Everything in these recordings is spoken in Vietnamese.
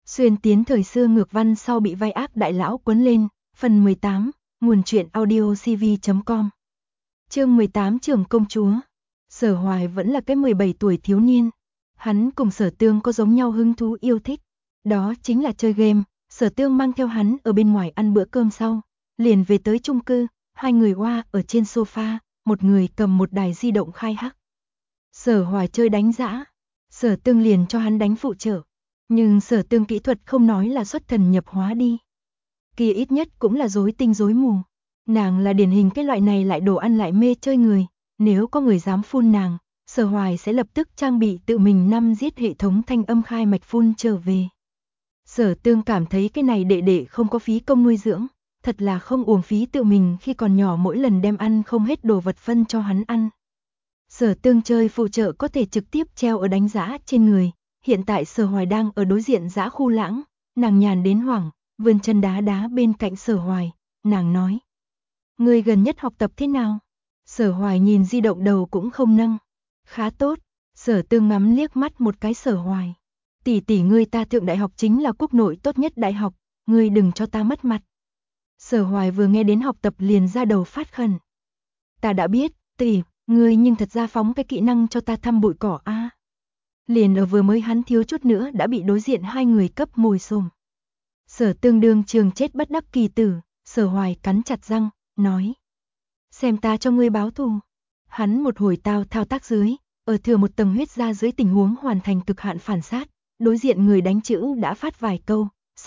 Xuyên tiến thời xưa ngược văn sau bị vai ác đại lão quấn lên, phần 18, nguồn truyện audio cv.com. Chương 18 Trưởng công chúa. Sở Hoài vẫn là cái 17 tuổi thiếu niên. Hắn cùng Sở Tương có giống nhau hứng thú yêu thích. Đó chính là chơi game. Sở Tương mang theo hắn ở bên ngoài ăn bữa cơm sau. Liền về tới chung cư, hai người oa ở trên sofa, một người cầm một đài di động khai hắc. Sở Hoài chơi đánh dã. Sở Tương liền cho hắn đánh phụ trợ. Nhưng Sở Tương kỹ thuật không nói là xuất thần nhập hóa đi. Kia ít nhất cũng là rối tinh rối mù. Nàng là điển hình cái loại này lại đồ ăn lại mê chơi người. Nếu có người dám phun nàng, Sở Hoài sẽ lập tức trang bị tự mình 5 giết hệ thống thanh âm khai mạch phun trở về. Sở Tương cảm thấy cái này đệ đệ không có phí công nuôi dưỡng, thật là không uổng phí tự mình khi còn nhỏ mỗi lần đem ăn không hết đồ vật phân cho hắn ăn. Sở Tương chơi phụ trợ có thể trực tiếp treo ở đánh giã trên người, hiện tại Sở Hoài đang ở đối diện giã khu lãng, nàng nhàn đến hoảng, vươn chân đá đá bên cạnh Sở Hoài, nàng nói: "Ngươi gần nhất học tập thế nào?" Sở Hoài nhìn di động đầu cũng không nâng. "Khá tốt." Sở Tương ngắm liếc mắt một cái Sở Hoài. "Tỷ tỷ ngươi ta thượng đại học chính là quốc nội tốt nhất đại học, ngươi đừng cho ta mất mặt." Sở Hoài vừa nghe đến học tập liền ra đầu phát khẩn. "Ta đã biết, tỷ, ngươi nhưng thật ra phóng cái kỹ năng cho ta thăm bụi cỏ a." Liền ở vừa mới hắn thiếu chút nữa đã bị đối diện hai người cấp mồi xồm. Sở Tương đương trường chết bất đắc kỳ tử, Sở Hoài cắn chặt răng, nói: "Xem ta cho ngươi báo thù." Hắn một hồi thao tác dưới, ở thừa một tầng huyết ra dưới tình huống hoàn thành cực hạn phản sát, đối diện người đánh chữ đã phát vài câu,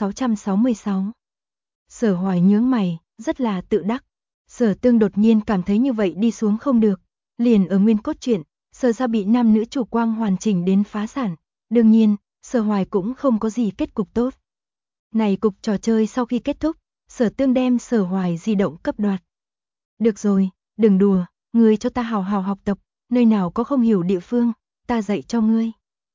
666. Sở Hoài nhướng mày, rất là tự đắc. Sở Tương đột nhiên cảm thấy như vậy đi xuống không được, liền ở nguyên cốt truyện, Sở ra bị nam nữ chủ quang hoàn chỉnh đến phá sản, đương nhiên, Sở Hoài cũng không có gì kết cục tốt. Này cục trò chơi sau khi kết thúc, Sở Tương đem Sở Hoài di động cấp đoạt. "Được rồi, đừng đùa, ngươi cho ta hào hào học tập, nơi nào có không hiểu địa phương, ta dạy cho ngươi."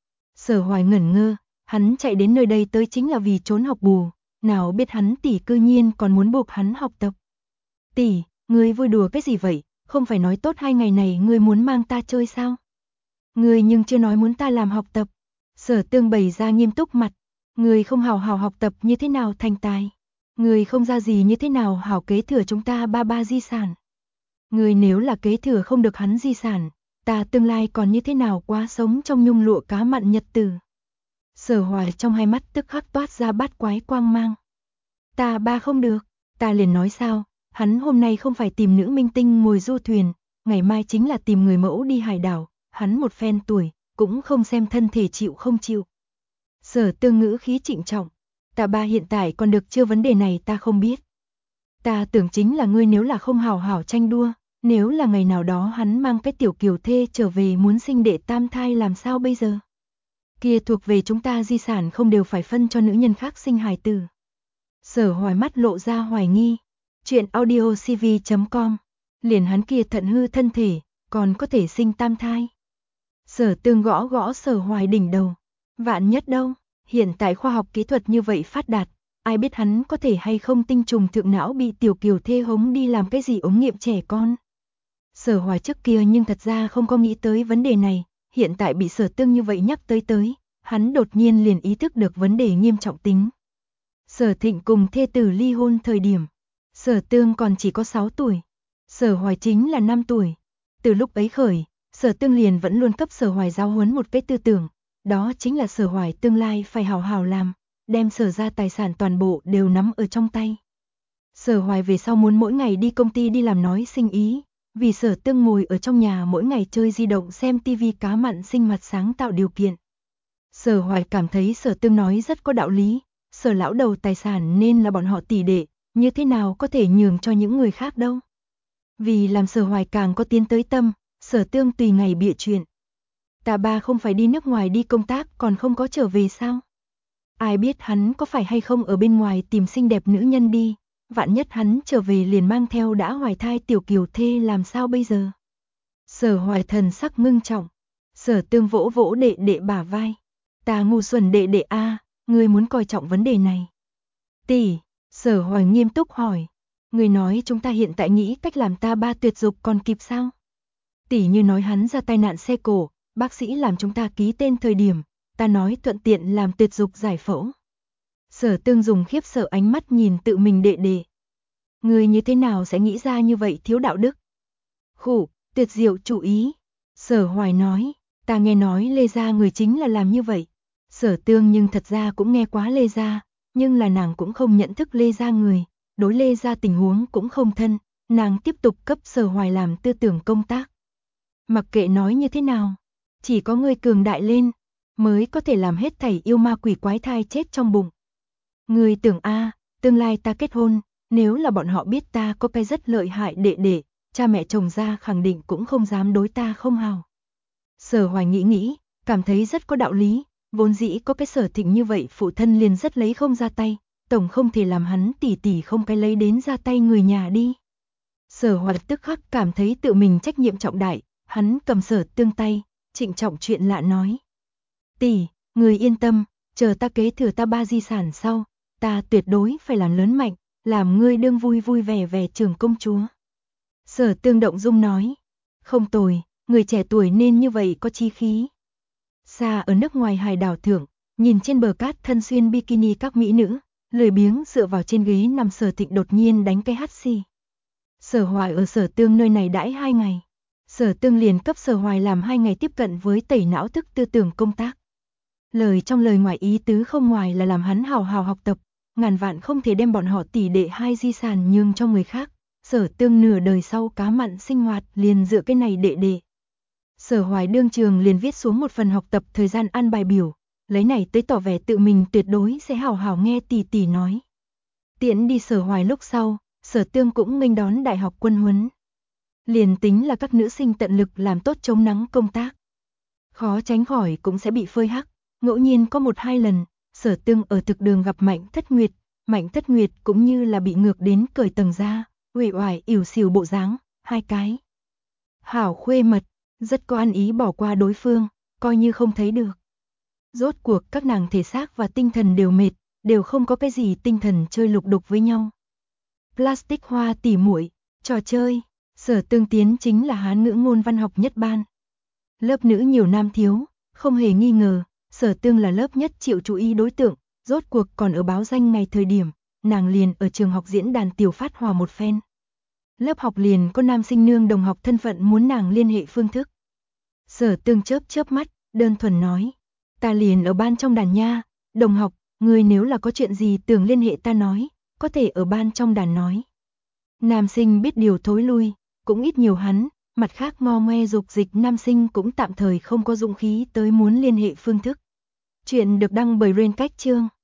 Sở Hoài ngẩn ngơ, hắn chạy đến nơi đây tới chính là vì trốn học bù, nào biết hắn tỷ cư nhiên còn muốn buộc hắn học tập. "Tỷ, ngươi vui đùa cái gì vậy, không phải nói tốt 2 ngày này ngươi muốn mang ta chơi sao? Ngươi nhưng chưa nói muốn ta làm học tập." Sở Tương bày ra nghiêm túc mặt, "Ngươi không hào hào học tập như thế nào thành tài? Ngươi không ra gì như thế nào hảo kế thừa chúng ta ba di sản? Ngươi nếu là kế thừa không được hắn di sản, ta tương lai còn như thế nào quá sống trong nhung lụa cá mặn nhật tử?" Sở Hoài trong hai mắt tức khắc toát ra bát quái quang mang. "Ta ba không được, ta liền nói sao, hắn hôm nay không phải tìm nữ minh tinh ngồi du thuyền, ngày mai chính là tìm người mẫu đi hải đảo, hắn một phen tuổi, cũng không xem thân thể chịu không chịu." Sở Tương ngữ khí trịnh trọng, "Ta ba hiện tại còn được chưa, vấn đề này ta không biết. Ta tưởng chính là ngươi nếu là không hảo hảo tranh đua, nếu là ngày nào đó hắn mang cái tiểu kiều thê trở về muốn sinh đệ tam thai làm sao bây giờ? Kia thuộc về chúng ta di sản không đều phải phân cho nữ nhân khác sinh hài tử." Sở Hoài mắt lộ ra hoài nghi. Chuyện audio cv.com. Liền hắn kia thận hư thân thể, còn có thể sinh tam thai. Sở Tương gõ gõ Sở Hoài đỉnh đầu. Vạn nhất đâu, hiện tại khoa học kỹ thuật như vậy phát đạt, ai biết hắn có thể hay không tinh trùng thượng não bị tiểu kiều thê hống đi làm cái gì ống nghiệm trẻ con. Sở Hoài trước kia nhưng thật ra không có nghĩ tới vấn đề này, hiện tại bị Sở Tương như vậy nhắc tới, hắn đột nhiên liền ý thức được vấn đề nghiêm trọng tính. Sở Thịnh cùng thê tử ly hôn thời điểm, Sở Tương còn chỉ có 6 tuổi, Sở Hoài chính là 5 tuổi. Từ lúc ấy khởi, Sở Tương liền vẫn luôn cấp Sở Hoài giáo huấn một cái tư tưởng, đó chính là Sở Hoài tương lai phải hào hào làm, đem Sở ra tài sản toàn bộ đều nắm ở trong tay. Sở Hoài về sau muốn mỗi ngày đi công ty đi làm nói sinh ý, vì Sở Tương ngồi ở trong nhà mỗi ngày chơi di động xem tivi cá mặn sinh mặt sáng tạo điều kiện. Sở Hoài cảm thấy Sở Tương nói rất có đạo lý, Sở lão đầu tài sản nên là bọn họ tỷ đệ, như thế nào có thể nhường cho những người khác đâu. Vì làm Sở Hoài càng có tiến tới tâm, Sở Tương tùy ngày bịa chuyện. "Ta ba không phải đi nước ngoài đi công tác còn không có trở về sao? Ai biết hắn có phải hay không ở bên ngoài tìm xinh đẹp nữ nhân đi, vạn nhất hắn trở về liền mang theo đã hoài thai tiểu kiều thê làm sao bây giờ?" Sở Hoài thần sắc ngưng trọng. Sở Tương vỗ vỗ đệ đệ bả vai. "Ta ngu xuẩn đệ đệ a, ngươi muốn coi trọng vấn đề này." "Tỷ," Sở Hoài nghiêm túc hỏi, "ngươi nói chúng ta hiện tại nghĩ cách làm ta ba tuyệt dục còn kịp sao? Tỷ như nói hắn ra tai nạn xe cổ, bác sĩ làm chúng ta ký tên thời điểm, ta nói thuận tiện làm tuyệt dục giải phẫu. Sở Tương dùng khiếp sợ ánh mắt nhìn tự mình đệ đệ. Người như thế nào sẽ nghĩ ra như vậy thiếu đạo đức? Khủ, tuyệt diệu chủ ý. Sở Hoài nói, ta nghe nói Lê gia người chính là làm như vậy. Sở Tương nhưng thật ra cũng nghe quá Lê gia, nhưng là nàng cũng không nhận thức Lê gia người, đối Lê gia tình huống cũng không thân, nàng tiếp tục cấp Sở Hoài làm tư tưởng công tác. Mặc kệ nói như thế nào, chỉ có người cường đại lên, mới có thể làm hết thảy yêu ma quỷ quái thai chết trong bụng. Người tưởng tương lai ta kết hôn, nếu là bọn họ biết ta có cái rất lợi hại đệ đệ, cha mẹ chồng ra khẳng định cũng không dám đối ta không hào. Sở Hoài nghĩ, cảm thấy rất có đạo lý, vốn dĩ có cái Sở Thịnh như vậy phụ thân liền rất lấy không ra tay, tổng không thể làm hắn tỷ tỷ không cái lấy đến ra tay người nhà đi. Sở Hoài tức khắc cảm thấy tự mình trách nhiệm trọng đại, hắn cầm Sở Tương tay, trịnh trọng chuyện lạ nói. Tỷ, người yên tâm, chờ ta kế thừa ta ba di sản sau, ta tuyệt đối phải làm lớn mạnh, làm ngươi đương vui vui vẻ vẻ trưởng công chúa. Sở Tương động dung nói, không tồi, người trẻ tuổi nên như vậy có chí khí. Xa ở nước ngoài hải đảo thượng, nhìn trên bờ cát thân xuyên bikini các mỹ nữ, lười biếng dựa vào trên ghế nằm Sở Thịnh đột nhiên đánh cái hắt xì. Sở Hoài ở Sở Tương nơi này đãi 2 ngày. Sở Tương liền cấp Sở Hoài làm 2 ngày tiếp cận với tẩy não thức tư tưởng công tác. Lời trong lời ngoài ý tứ không ngoài là làm hắn hào hào học tập, ngàn vạn không thể đem bọn họ tỷ đệ hai di sản nhường cho người khác. Sở Tương nửa đời sau cá mặn sinh hoạt liền dựa cái này đệ đệ. Sở Hoài đương trường liền viết xuống một phần học tập thời gian ăn bài biểu, lấy này tới tỏ vẻ tự mình tuyệt đối sẽ hào hào nghe tỷ tỷ nói. Tiễn đi Sở Hoài lúc sau, Sở Tương cũng nghênh đón đại học quân huấn. Liền tính là các nữ sinh tận lực làm tốt chống nắng công tác, khó tránh khỏi cũng sẽ bị phơi hắc. Ngẫu nhiên có 1-2 lần, Sở Tương ở thực đường gặp Mạnh Thất Nguyệt cũng như là bị ngược đến cởi tầng ra, uể oải ỉu xìu bộ dáng, hai cái hảo khuê mật, rất có ăn ý bỏ qua đối phương, coi như không thấy được. Rốt cuộc các nàng thể xác và tinh thần đều mệt, đều không có cái gì tinh thần chơi lục đục với nhau. Plastic hoa tỉ muội, trò chơi, Sở Tương tiến chính là Hán ngữ ngôn văn học nhất ban. Lớp nữ nhiều nam thiếu, không hề nghi ngờ, Sở Tương là lớp nhất chịu chú ý đối tượng, rốt cuộc còn ở báo danh ngày thời điểm, nàng liền ở trường học diễn đàn tiểu phát hòa một phen. Lớp học liền có nam sinh nương đồng học thân phận muốn nàng liên hệ phương thức. Sở Tương chớp mắt, đơn thuần nói, ta liền ở ban trong đàn nha, đồng học, người nếu là có chuyện gì tưởng liên hệ ta nói, có thể ở ban trong đàn nói. Nam sinh biết điều thối lui, cũng ít nhiều hắn, mặt khác ngo ngoe dục dịch nam sinh cũng tạm thời không có dũng khí tới muốn liên hệ phương thức. Chuyện được đăng bởi Rain Cách Chương.